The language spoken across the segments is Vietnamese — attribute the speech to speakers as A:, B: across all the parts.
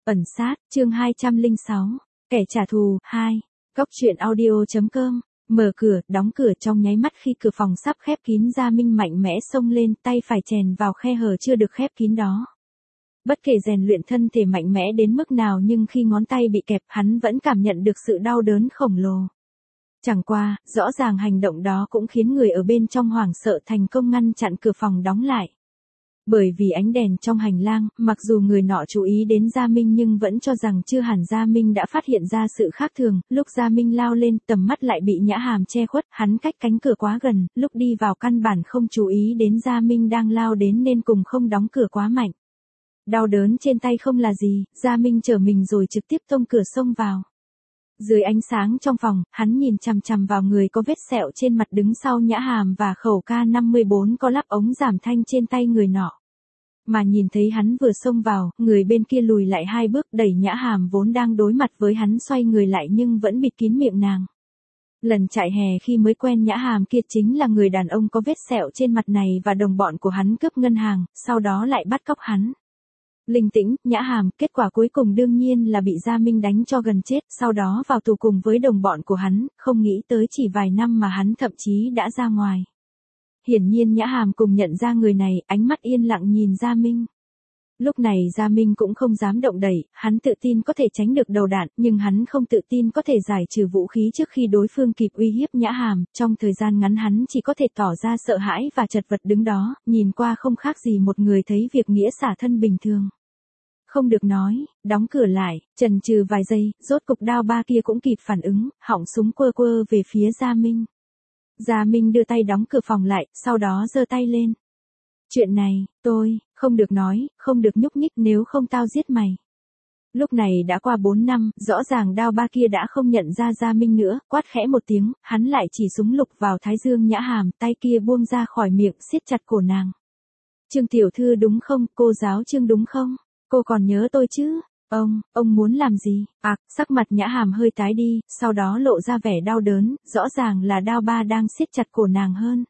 A: Ẩn sát, chương 206, kẻ trả thù, 2. Góc truyện audio.com. Mở cửa, đóng cửa trong nháy mắt khi cửa phòng sắp khép kín, Gia Minh mạnh mẽ xông lên, tay phải chèn vào khe hở chưa được khép kín đó. Bất kể rèn luyện thân thể mạnh mẽ đến mức nào nhưng khi ngón tay bị kẹp, hắn vẫn cảm nhận được sự đau đớn khổng lồ. Chẳng qua, rõ ràng hành động đó cũng khiến người ở bên trong hoảng sợ, thành công ngăn chặn cửa phòng đóng lại. Bởi vì ánh đèn trong hành lang, mặc dù người nọ chú ý đến Gia Minh nhưng vẫn cho rằng chưa hẳn Gia Minh đã phát hiện ra sự khác thường. Lúc Gia Minh lao lên, tầm mắt lại bị Nhã Hàm che khuất, hắn cách cánh cửa quá gần, lúc đi vào căn bản không chú ý đến Gia Minh đang lao đến nên cùng không đóng cửa quá mạnh. Đau đớn trên tay không là gì, Gia Minh trở mình rồi trực tiếp tông cửa xông vào. Dưới ánh sáng trong phòng, hắn nhìn chằm chằm vào người có vết sẹo trên mặt đứng sau Nhã Hàm và khẩu K54 có lắp ống giảm thanh trên tay người nọ. Mà nhìn thấy hắn vừa xông vào, người bên kia lùi lại 2 bước, đẩy Nhã Hàm vốn đang đối mặt với hắn xoay người lại nhưng vẫn bịt kín miệng nàng. Lần chạy hè khi mới quen Nhã Hàm kia chính là người đàn ông có vết sẹo trên mặt này và đồng bọn của hắn cướp ngân hàng, sau đó lại bắt cóc hắn. Linh tĩnh, Nhã Hàm, kết quả cuối cùng đương nhiên là bị Gia Minh đánh cho gần chết, sau đó vào tù cùng với đồng bọn của hắn, không nghĩ tới chỉ vài năm mà hắn thậm chí đã ra ngoài. Hiển nhiên Nhã Hàm cùng nhận ra người này, ánh mắt yên lặng nhìn Gia Minh. Lúc này Gia Minh cũng không dám động đẩy, hắn tự tin có thể tránh được đầu đạn, nhưng hắn không tự tin có thể giải trừ vũ khí trước khi đối phương kịp uy hiếp Nhã Hàm. Trong thời gian ngắn hắn chỉ có thể tỏ ra sợ hãi và chật vật đứng đó, nhìn qua không khác gì một người thấy việc nghĩa xả thân bình thường. Không được nói, đóng cửa lại, chần chừ vài giây, rốt cục đao ba kia cũng kịp phản ứng, họng súng quơ quơ về phía Gia Minh. Gia Minh đưa tay đóng cửa phòng lại, sau đó giơ tay lên. Chuyện này, tôi, không được nói, không được nhúc nhích, nếu không tao giết mày. Lúc này đã qua 4 năm, rõ ràng đao ba kia đã không nhận ra Gia Minh nữa, quát khẽ một tiếng, hắn lại chỉ súng lục vào thái dương Nhã Hàm, tay kia buông ra khỏi miệng, siết chặt cổ nàng. Trương tiểu thư đúng không, cô giáo Trương đúng không? Cô còn nhớ tôi chứ? Ông muốn làm gì? Sắc mặt Nhã Hàm hơi tái đi, sau đó lộ ra vẻ đau đớn, rõ ràng là đao ba đang siết chặt cổ nàng hơn.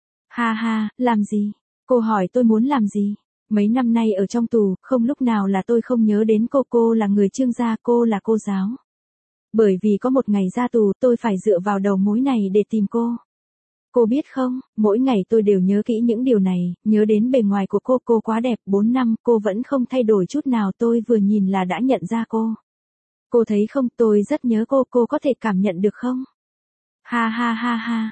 A: Ha ha, làm gì? Cô hỏi tôi muốn làm gì? Mấy năm nay ở trong tù, không lúc nào là tôi không nhớ đến cô là người Trương gia, cô là cô giáo. Bởi vì có một ngày ra tù, tôi phải dựa vào đầu mối này để tìm cô. Cô biết không, mỗi ngày tôi đều nhớ kỹ những điều này, nhớ đến bề ngoài của cô quá đẹp, 4 năm cô vẫn không thay đổi chút nào, tôi vừa nhìn là đã nhận ra cô. Cô thấy không, tôi rất nhớ cô có thể cảm nhận được không? Ha ha ha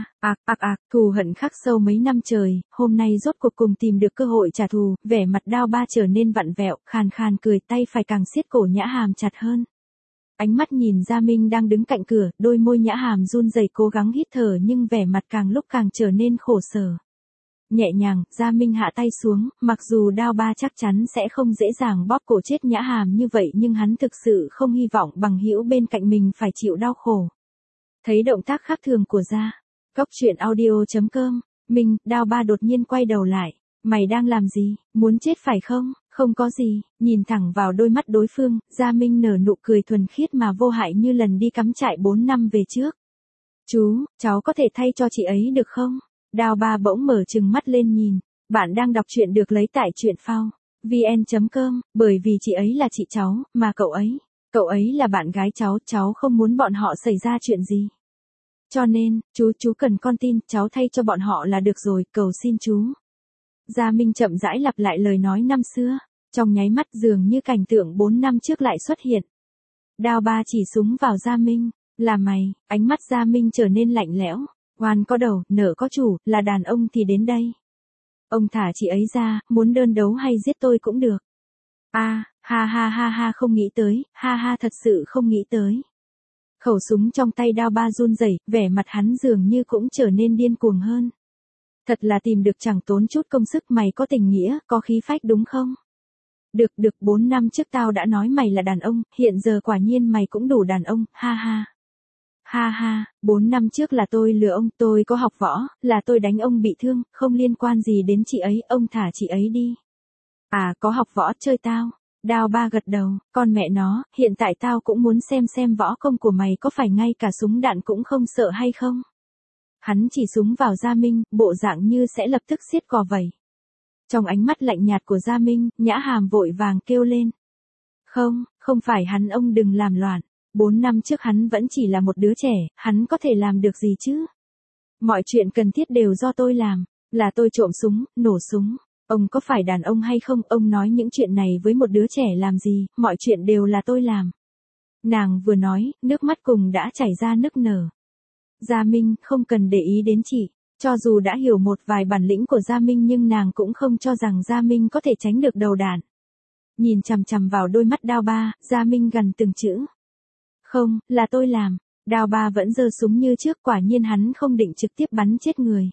A: ha, thù hận khắc sâu mấy năm trời, hôm nay rốt cuộc cùng tìm được cơ hội trả thù, vẻ mặt đao ba trở nên vặn vẹo, khàn khàn cười, tay phải càng siết cổ Nhã Hàm chặt hơn. Ánh mắt nhìn Gia Minh đang đứng cạnh cửa, đôi môi Nhã Hàm run rẩy cố gắng hít thở nhưng vẻ mặt càng lúc càng trở nên khổ sở. Nhẹ nhàng, Gia Minh hạ tay xuống, mặc dù đao ba chắc chắn sẽ không dễ dàng bóp cổ chết Nhã Hàm như vậy nhưng hắn thực sự không hy vọng bằng hữu bên cạnh mình phải chịu đau khổ. Thấy động tác khác thường của Góc truyện audio.com, đao ba đột nhiên quay đầu lại. Mày đang làm gì, muốn chết phải không? Không có gì, nhìn thẳng vào đôi mắt đối phương, Gia Minh nở nụ cười thuần khiết mà vô hại như lần đi cắm trại 4 năm về trước. Cháu có thể thay cho chị ấy được không? Đao ba bỗng mở trừng mắt lên nhìn. Bạn đang đọc truyện được lấy tại truyện phao vn.com, bởi vì chị ấy là chị cháu, mà cậu ấy là bạn gái cháu không muốn bọn họ xảy ra chuyện gì. Cho nên, chú cần con tin, cháu thay cho bọn họ là được rồi, cầu xin chú. Gia Minh chậm rãi lặp lại lời nói năm xưa, trong nháy mắt dường như cảnh tượng 4 năm trước lại xuất hiện. Đao ba chỉ súng vào Gia Minh, là mày, ánh mắt Gia Minh trở nên lạnh lẽo, oan có đầu, nợ có chủ, là đàn ông thì đến đây. Ông thả chị ấy ra, muốn đơn đấu hay giết tôi cũng được. Ha, không nghĩ tới, ha, thật sự không nghĩ tới. Khẩu súng trong tay đao ba run rẩy, vẻ mặt hắn dường như cũng trở nên điên cuồng hơn. Thật là tìm được chẳng tốn chút công sức, mày có tình nghĩa, có khí phách đúng không? Được, 4 năm trước tao đã nói mày là đàn ông, hiện giờ quả nhiên mày cũng đủ đàn ông, ha. Ha, 4 năm trước là tôi lừa ông, tôi có học võ, là tôi đánh ông bị thương, không liên quan gì đến chị ấy, ông thả chị ấy đi. Có học võ, chơi tao. Đao ba gật đầu, con mẹ nó, hiện tại tao cũng muốn xem võ công của mày có phải ngay cả súng đạn cũng không sợ hay không. Hắn chỉ súng vào Gia Minh, bộ dạng như sẽ lập tức xiết cò vậy. Trong ánh mắt lạnh nhạt của Gia Minh, Nhã Hàm vội vàng kêu lên. Không, không phải hắn, ông đừng làm loạn. 4 năm trước hắn vẫn chỉ là một đứa trẻ, hắn có thể làm được gì chứ? Mọi chuyện cần thiết đều do tôi làm, là tôi trộm súng, nổ súng. Ông có phải đàn ông hay không? Ông nói những chuyện này với một đứa trẻ làm gì, mọi chuyện đều là tôi làm. Nàng vừa nói, nước mắt cùng đã chảy ra nức nở. Gia Minh, không cần để ý đến chị. Cho dù đã hiểu một vài bản lĩnh của Gia Minh nhưng nàng cũng không cho rằng Gia Minh có thể tránh được đầu đạn. Nhìn chằm chằm vào đôi mắt Đao Ba, Gia Minh gằn từng chữ. Không, là tôi làm. Đao Ba vẫn giơ súng như trước, quả nhiên hắn không định trực tiếp bắn chết người.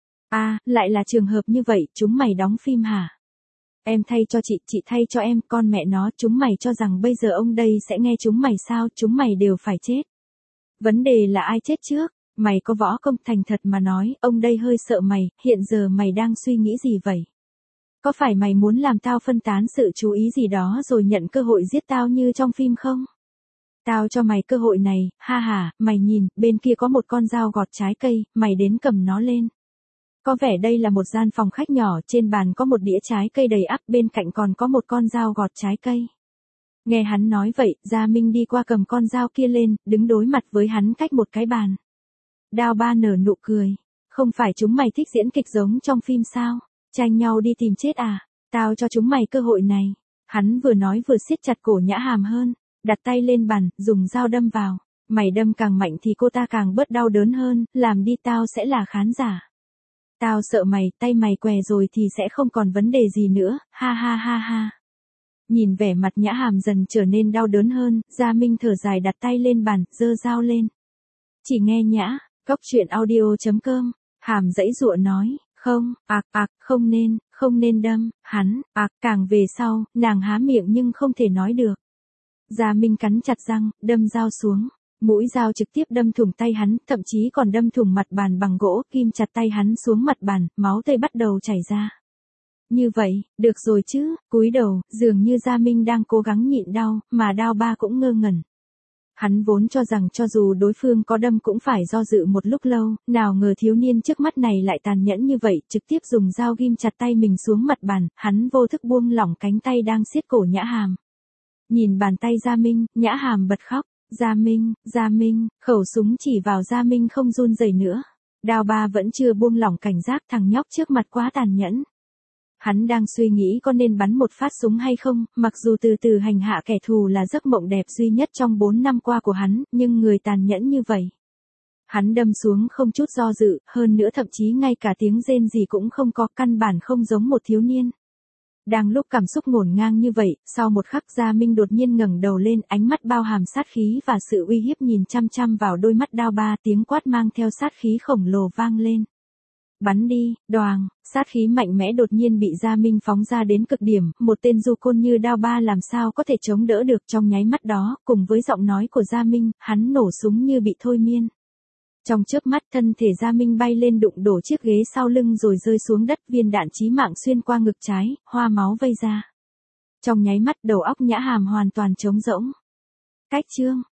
A: Lại là trường hợp như vậy, chúng mày đóng phim hả? Em thay cho chị thay cho em, con mẹ nó, chúng mày cho rằng bây giờ ông đây sẽ nghe chúng mày sao, chúng mày đều phải chết. Vấn đề là ai chết trước, mày có võ công, thành thật mà nói, ông đây hơi sợ mày, hiện giờ mày đang suy nghĩ gì vậy? Có phải mày muốn làm tao phân tán sự chú ý gì đó rồi nhận cơ hội giết tao như trong phim không? Tao cho mày cơ hội này, ha ha, mày nhìn, bên kia có một con dao gọt trái cây, mày đến cầm nó lên. Có vẻ đây là một gian phòng khách nhỏ, trên bàn có một đĩa trái cây đầy ắp, bên cạnh còn có một con dao gọt trái cây. Nghe hắn nói vậy, Gia Minh đi qua cầm con dao kia lên, đứng đối mặt với hắn cách một cái bàn. Đao Ba nở nụ cười. Không phải chúng mày thích diễn kịch giống trong phim sao? Tranh nhau đi tìm chết à? Tao cho chúng mày cơ hội này. Hắn vừa nói vừa siết chặt cổ Nhã Hàm hơn, đặt tay lên bàn, dùng dao đâm vào. Mày đâm càng mạnh thì cô ta càng bớt đau đớn hơn, làm đi, tao sẽ là khán giả. Tao sợ mày, tay mày què rồi thì sẽ không còn vấn đề gì nữa, ha ha ha ha. Nhìn vẻ mặt Nhã Hàm dần trở nên đau đớn hơn, Gia Minh thở dài đặt tay lên bàn, giơ dao lên. Chỉ nghe nhã, coctruyện.audio.com, Hàm giãy giụa nói, không, không nên đâm, hắn, càng về sau, nàng há miệng nhưng không thể nói được. Gia Minh cắn chặt răng, đâm dao xuống. Mũi dao trực tiếp đâm thủng tay hắn, thậm chí còn đâm thủng mặt bàn bằng gỗ, kim chặt tay hắn xuống mặt bàn, máu tươi bắt đầu chảy ra. Như vậy, được rồi chứ, cúi đầu, dường như Gia Minh đang cố gắng nhịn đau, mà Đao Ba cũng ngơ ngẩn. Hắn vốn cho rằng cho dù đối phương có đâm cũng phải do dự một lúc lâu, nào ngờ thiếu niên trước mắt này lại tàn nhẫn như vậy, trực tiếp dùng dao ghim chặt tay mình xuống mặt bàn, hắn vô thức buông lỏng cánh tay đang siết cổ Nhã Hàm. Nhìn bàn tay Gia Minh, Nhã Hàm bật khóc. Gia Minh, khẩu súng chỉ vào Gia Minh không run rẩy nữa. Đao Ba vẫn chưa buông lỏng cảnh giác, thằng nhóc trước mặt quá tàn nhẫn. Hắn đang suy nghĩ có nên bắn một phát súng hay không, mặc dù từ từ hành hạ kẻ thù là giấc mộng đẹp duy nhất trong 4 năm qua của hắn, nhưng người tàn nhẫn như vậy. Hắn đâm xuống không chút do dự, hơn nữa thậm chí ngay cả tiếng rên gì cũng không có, căn bản không giống một thiếu niên. Đang lúc cảm xúc ngổn ngang như vậy, sau một khắc Gia Minh đột nhiên ngẩng đầu lên, ánh mắt bao hàm sát khí và sự uy hiếp nhìn chăm chăm vào đôi mắt Đao Ba, tiếng quát mang theo sát khí khổng lồ vang lên. Bắn đi, đoàng, sát khí mạnh mẽ đột nhiên bị Gia Minh phóng ra đến cực điểm, một tên du côn như Đao Ba làm sao có thể chống đỡ được. Trong nháy mắt đó, cùng với giọng nói của Gia Minh, hắn nổ súng như bị thôi miên. Trong chớp mắt thân thể Gia Minh bay lên đụng đổ chiếc ghế sau lưng rồi rơi xuống đất, viên đạn chí mạng xuyên qua ngực trái, hoa máu vây ra. Trong nháy mắt đầu óc Nhã Hàm hoàn toàn trống rỗng. Cách chương